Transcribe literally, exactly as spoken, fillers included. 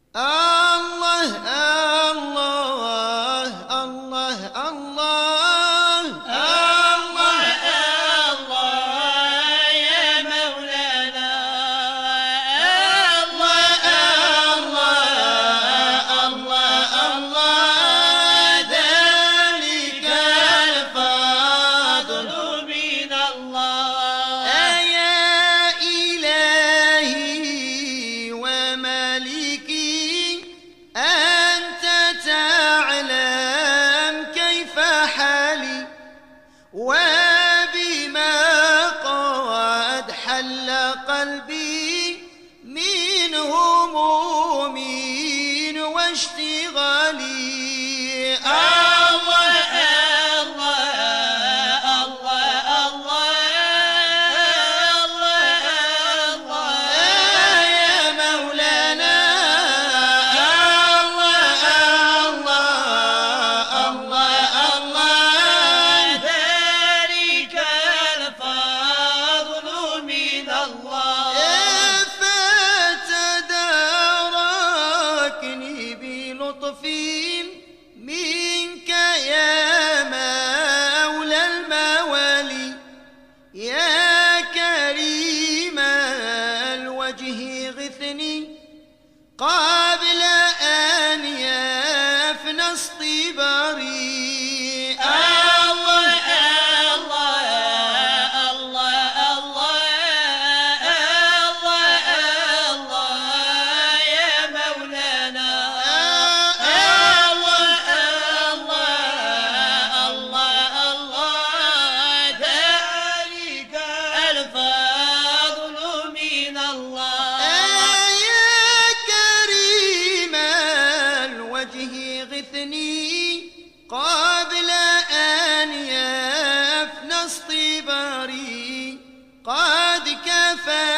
الله الله الله الله الله الله يا مولانا الله الله الله الله ذلك الفضل من الله يا إلهي ومالكي أنت تعلم كيف حالي وبما قد حل قلبي من هموم واشتغالي الله الله الله الله الله يا مولانا الله الله الله الله ذلك الفضل من الله فتداركني بلطف منك يا مولى الموالي يا كريم الوجه غثني قبل أن يفنى اصطباري الله الله الله الله الله يا مولانا الله الله الله الله ذلك الفضل من الله يا كريم الوجه غثني قبل أن يفنى اصطباري قد كفى